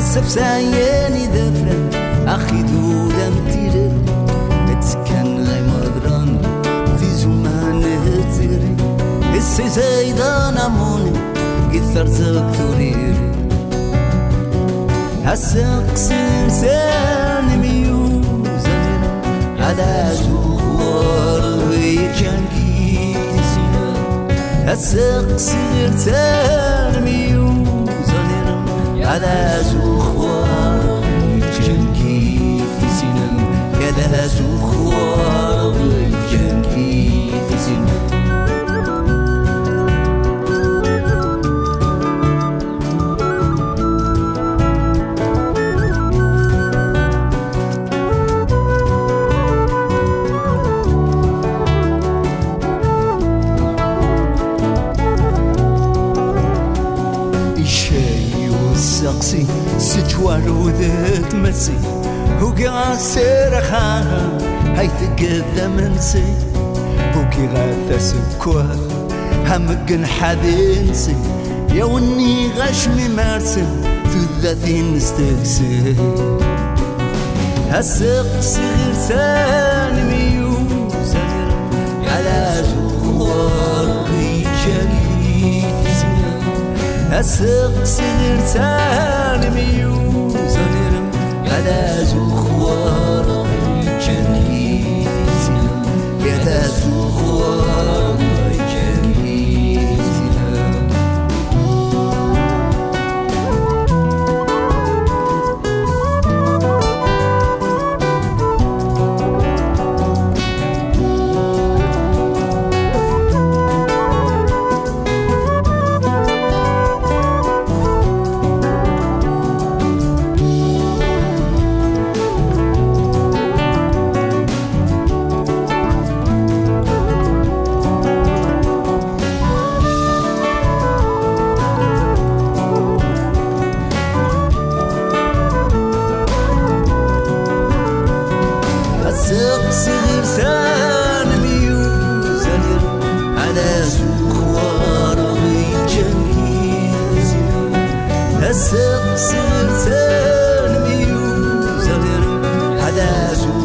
سبسايني دفرن أخي دودم تيري اتكن غي مدران في زمان هتيري السي زيدان أموني قثر زكتوريري هسق سنسان ميوزن على زوار ويجنكي تسينا هسق سنسان ميوزن على زوار ويجنكي تسينا على زوار ويجنكي تسينا سقسي سجوار وذات مسي هوكي سيرخاها هاي ثقذا منسي هوكي غاثا سكوار همقن حذينسي يوني غشمي مارسن ثلاثين نستكسي هالسقسي غرسان ميوزن على زوار ويجاكي هسق سنرسان ميوزن على زخوار جني على زخوار جني سقسي غرسان ميوزن على زخوار ويجنكي هالسقسي غرسان ميوزن على زخوار